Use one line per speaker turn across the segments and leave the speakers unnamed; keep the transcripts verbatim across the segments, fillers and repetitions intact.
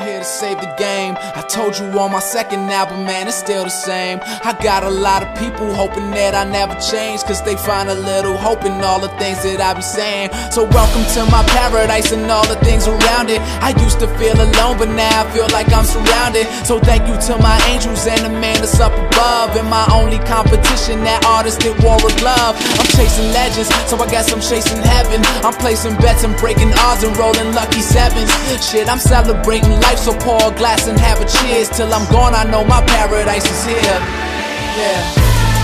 here to save the game. I told you on my second album, man, it's still the same. I got a lot of people hoping that I never change, cause they find a little hope in all the things that I be saying. So welcome to my paradise and all the things around it. I used to feel alone, but now I feel like I'm surrounded. So thank you to my angels and the man that's up above. And my only competition, that artist that wore a glove. I'm chasing legends, so I guess I'm chasing heaven. I'm placing bets and breaking odds and rolling lucky sevens. Shit, I'm celebrating life, so pour a glass and have a cheers. Till I'm gone, I know my paradise is here. Yeah.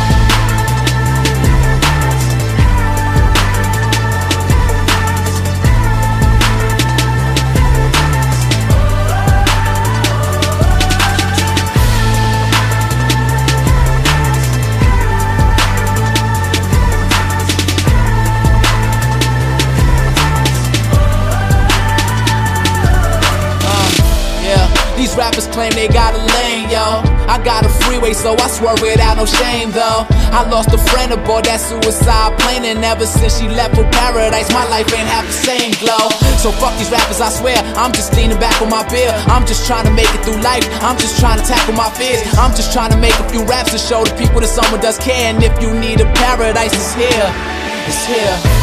These rappers claim they got a lane, yo. I got a freeway, so I swerve without no shame, though. I lost a friend aboard that suicide plane, and ever since she left for paradise, my life ain't have the same glow. So fuck these rappers, I swear, I'm just leaning back on my beer. I'm just trying to make it through life, I'm just trying to tackle my fears. I'm just trying to make a few raps to show the people that someone does care. And if you need a paradise, it's here, it's here.